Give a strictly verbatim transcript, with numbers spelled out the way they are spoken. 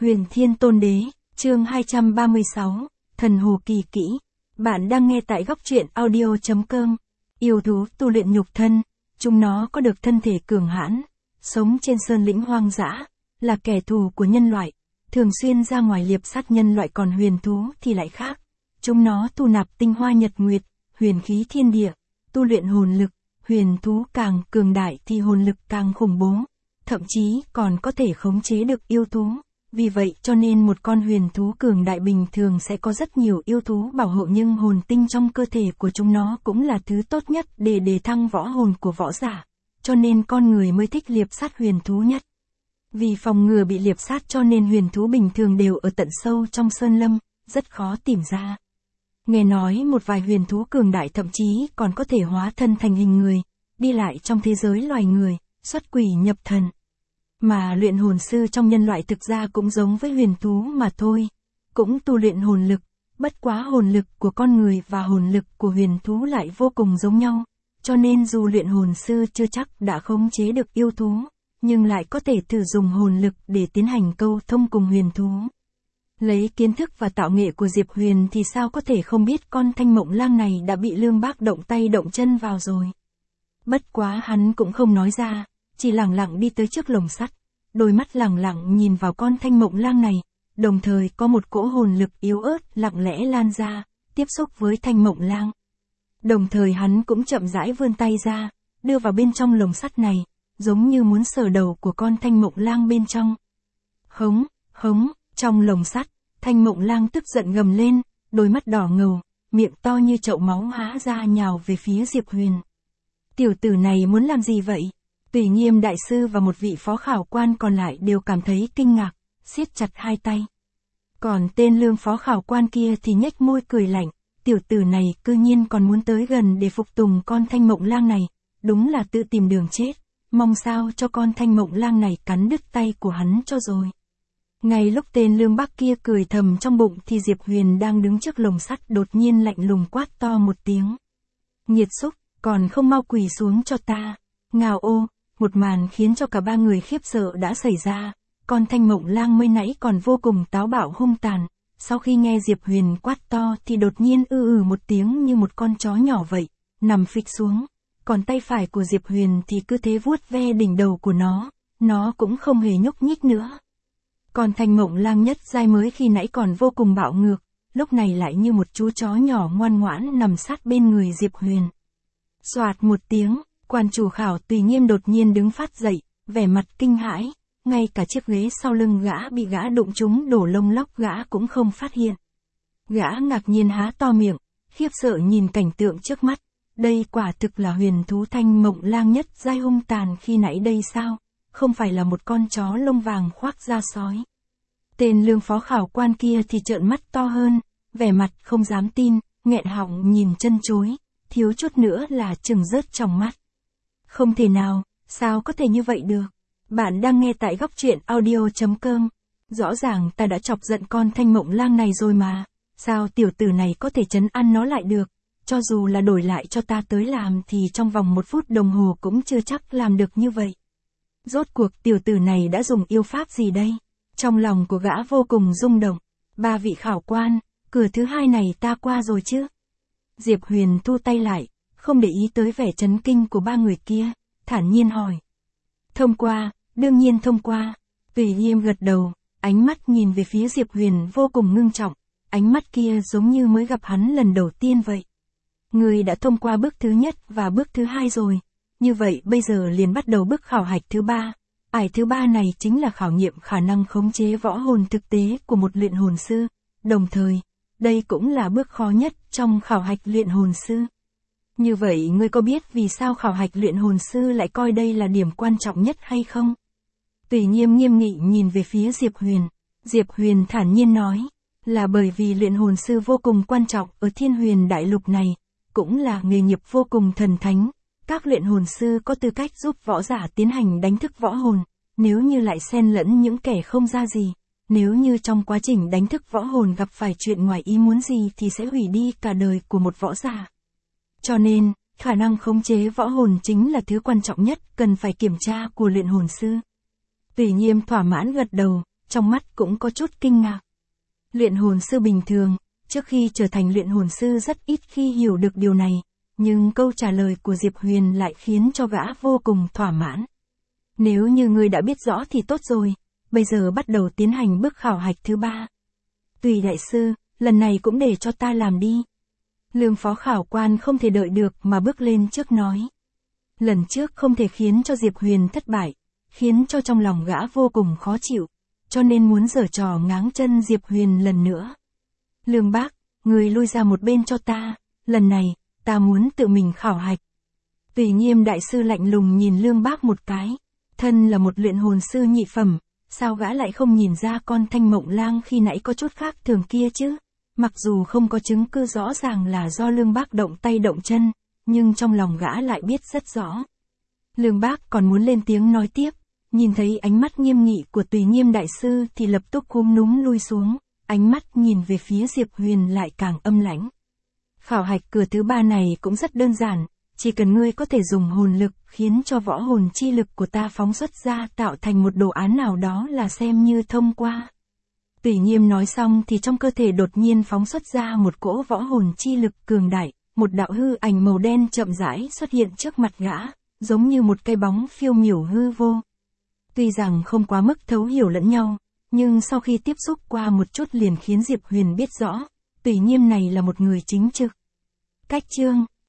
Huyền Thiên Tôn Đế, chương hai trăm ba mươi sáu, Thần Hồ Kỳ Kỹ. Bạn đang nghe tại góc truyện audio chấm com. Yêu thú tu luyện nhục thân, chúng nó có được thân thể cường hãn, sống trên sơn lĩnh hoang dã, là kẻ thù của nhân loại, thường xuyên ra ngoài liệp sát nhân loại, còn huyền thú thì lại khác. Chúng nó thu nạp tinh hoa nhật nguyệt, huyền khí thiên địa, tu luyện hồn lực, huyền thú càng cường đại thì hồn lực càng khủng bố, thậm chí còn có thể khống chế được yêu thú. Vì vậy cho nên một con huyền thú cường đại bình thường sẽ có rất nhiều yêu thú bảo hộ, nhưng hồn tinh trong cơ thể của chúng nó cũng là thứ tốt nhất để đề thăng võ hồn của võ giả. Cho nên con người mới thích liệp sát huyền thú nhất. Vì phòng ngừa bị liệp sát cho nên huyền thú bình thường đều ở tận sâu trong sơn lâm, rất khó tìm ra. Nghe nói một vài huyền thú cường đại thậm chí còn có thể hóa thân thành hình người, đi lại trong thế giới loài người, xuất quỷ nhập thần. Mà luyện hồn sư trong nhân loại thực ra cũng giống với huyền thú mà thôi, cũng tu luyện hồn lực, bất quá hồn lực của con người và hồn lực của huyền thú lại vô cùng giống nhau, cho nên dù luyện hồn sư chưa chắc đã khống chế được yêu thú, nhưng lại có thể thử dùng hồn lực để tiến hành câu thông cùng huyền thú. Lấy kiến thức và tạo nghệ của Diệp Huyền thì sao có thể không biết con Thanh Mộng Lang này đã bị Lương Bác động tay động chân vào rồi. Bất quá hắn cũng không nói ra, chỉ lẳng lặng đi tới trước lồng sắt, đôi mắt lẳng lặng nhìn vào con Thanh Mộng Lang này, đồng thời có một cỗ hồn lực yếu ớt lặng lẽ lan ra, tiếp xúc với Thanh Mộng Lang. Đồng thời hắn cũng chậm rãi vươn tay ra, đưa vào bên trong lồng sắt này, giống như muốn sờ đầu của con Thanh Mộng Lang bên trong. Hống, hống, trong lồng sắt, Thanh Mộng Lang tức giận gầm lên, đôi mắt đỏ ngầu, miệng to như chậu máu há ra nhào về phía Diệp Huyền. Tiểu tử này muốn làm gì vậy? Tùy Nghiêm đại sư và một vị phó khảo quan còn lại đều cảm thấy kinh ngạc, siết chặt hai tay. Còn tên Lương phó khảo quan kia thì nhếch môi cười lạnh, tiểu tử này cư nhiên còn muốn tới gần để phục tùng con Thanh Mộng Lang này, đúng là tự tìm đường chết, mong sao cho con Thanh Mộng Lang này cắn đứt tay của hắn cho rồi. Ngay lúc tên Lương Bắc kia cười thầm trong bụng thì Diệp Huyền đang đứng trước lồng sắt đột nhiên lạnh lùng quát to một tiếng. Nhiệt xúc, còn không mau quỳ xuống cho ta. Ngào ô, một màn khiến cho cả ba người khiếp sợ đã xảy ra. Con Thanh Mộng Lang mới nãy còn vô cùng táo bạo hung tàn, sau khi nghe Diệp Huyền quát to thì đột nhiên ư ừ một tiếng như một con chó nhỏ vậy, nằm phịch xuống. Còn tay phải của Diệp Huyền thì cứ thế vuốt ve đỉnh đầu của nó, nó cũng không hề nhúc nhích nữa. Còn Thanh Mộng Lang nhất giai mới khi nãy còn vô cùng bạo ngược, lúc này lại như một chú chó nhỏ ngoan ngoãn nằm sát bên người Diệp Huyền. Soạt một tiếng, quan chủ khảo Tùy Nghiêm đột nhiên đứng phát dậy, vẻ mặt kinh hãi, ngay cả chiếc ghế sau lưng gã bị gã đụng trúng đổ lông lóc gã cũng không phát hiện. Gã ngạc nhiên há to miệng, khiếp sợ nhìn cảnh tượng trước mắt, đây quả thực là huyền thú Thanh Mộng Lang nhất giai hung tàn khi nãy đây sao? Không phải là một con chó lông vàng khoác da sói. Tên Lương phó khảo quan kia thì trợn mắt to hơn, vẻ mặt không dám tin, nghẹn họng nhìn chân chối, thiếu chút nữa là trừng rớt trong mắt. Không thể nào, sao có thể như vậy được? Bạn đang nghe tại góc truyện audio chấm com. Rõ ràng ta đã chọc giận con Thanh Mộng Lang này rồi mà, sao tiểu tử này có thể trấn an nó lại được? Cho dù là đổi lại cho ta tới làm thì trong vòng một phút đồng hồ cũng chưa chắc làm được như vậy. Rốt cuộc tiểu tử này đã dùng yêu pháp gì đây? Trong lòng của gã vô cùng rung động. Ba vị khảo quan, cửa thứ hai này ta qua rồi chứ? Diệp Huyền thu tay lại, không để ý tới vẻ chấn kinh của ba người kia, thản nhiên hỏi. Thông qua, đương nhiên thông qua. Tùy Nghiêm gật đầu, ánh mắt nhìn về phía Diệp Huyền vô cùng ngưng trọng, ánh mắt kia giống như mới gặp hắn lần đầu tiên vậy. Người đã thông qua bước thứ nhất và bước thứ hai rồi. Như vậy bây giờ liền bắt đầu bước khảo hạch thứ ba. Ải thứ ba này chính là khảo nghiệm khả năng khống chế võ hồn thực tế của một luyện hồn sư. Đồng thời, đây cũng là bước khó nhất trong khảo hạch luyện hồn sư. Như vậy ngươi có biết vì sao khảo hạch luyện hồn sư lại coi đây là điểm quan trọng nhất hay không? Tùy Nghiêm nghiêm nghị nhìn về phía Diệp Huyền. Diệp Huyền thản nhiên nói, là bởi vì luyện hồn sư vô cùng quan trọng ở Thiên Huyền Đại Lục này, cũng là nghề nghiệp vô cùng thần thánh. Các luyện hồn sư có tư cách giúp võ giả tiến hành đánh thức võ hồn, nếu như lại xen lẫn những kẻ không ra gì, nếu như trong quá trình đánh thức võ hồn gặp phải chuyện ngoài ý muốn gì thì sẽ hủy đi cả đời của một võ giả. Cho nên, khả năng khống chế võ hồn chính là thứ quan trọng nhất cần phải kiểm tra của luyện hồn sư. Tùy Nghiêm thỏa mãn gật đầu, trong mắt cũng có chút kinh ngạc. Luyện hồn sư bình thường, trước khi trở thành luyện hồn sư rất ít khi hiểu được điều này, nhưng câu trả lời của Diệp Huyền lại khiến cho gã vô cùng thỏa mãn. Nếu như ngươi đã biết rõ thì tốt rồi, bây giờ bắt đầu tiến hành bước khảo hạch thứ ba. Tùy đại sư, lần này cũng để cho ta làm đi. Lương phó khảo quan không thể đợi được mà bước lên trước nói. Lần trước không thể khiến cho Diệp Huyền thất bại, khiến cho trong lòng gã vô cùng khó chịu, cho nên muốn giở trò ngáng chân Diệp Huyền lần nữa. Lương bác, người lui ra một bên cho ta, lần này, ta muốn tự mình khảo hạch. Tùy Nghiêm đại sư lạnh lùng nhìn Lương bác một cái, thân là một luyện hồn sư nhị phẩm, sao gã lại không nhìn ra con Thanh Mộng Lang khi nãy có chút khác thường kia chứ? Mặc dù không có chứng cứ rõ ràng là do Lương bác động tay động chân, nhưng trong lòng gã lại biết rất rõ. Lương bác còn muốn lên tiếng nói tiếp, nhìn thấy ánh mắt nghiêm nghị của Tùy Nghiêm đại sư thì lập tức cúm núm lui xuống, ánh mắt nhìn về phía Diệp Huyền lại càng âm lãnh. Khảo hạch cửa thứ ba này cũng rất đơn giản, chỉ cần ngươi có thể dùng hồn lực khiến cho võ hồn chi lực của ta phóng xuất ra tạo thành một đồ án nào đó là xem như thông qua. Tùy Nghiêm nói xong thì trong cơ thể đột nhiên phóng xuất ra một cỗ võ hồn chi lực cường đại, một đạo hư ảnh màu đen chậm rãi xuất hiện trước mặt gã, giống như một cây bóng phiêu miểu hư vô. Tuy rằng không quá mức thấu hiểu lẫn nhau, nhưng sau khi tiếp xúc qua một chút liền khiến Diệp Huyền biết rõ, Tùy Nghiêm này là một người chính trực. Cách chương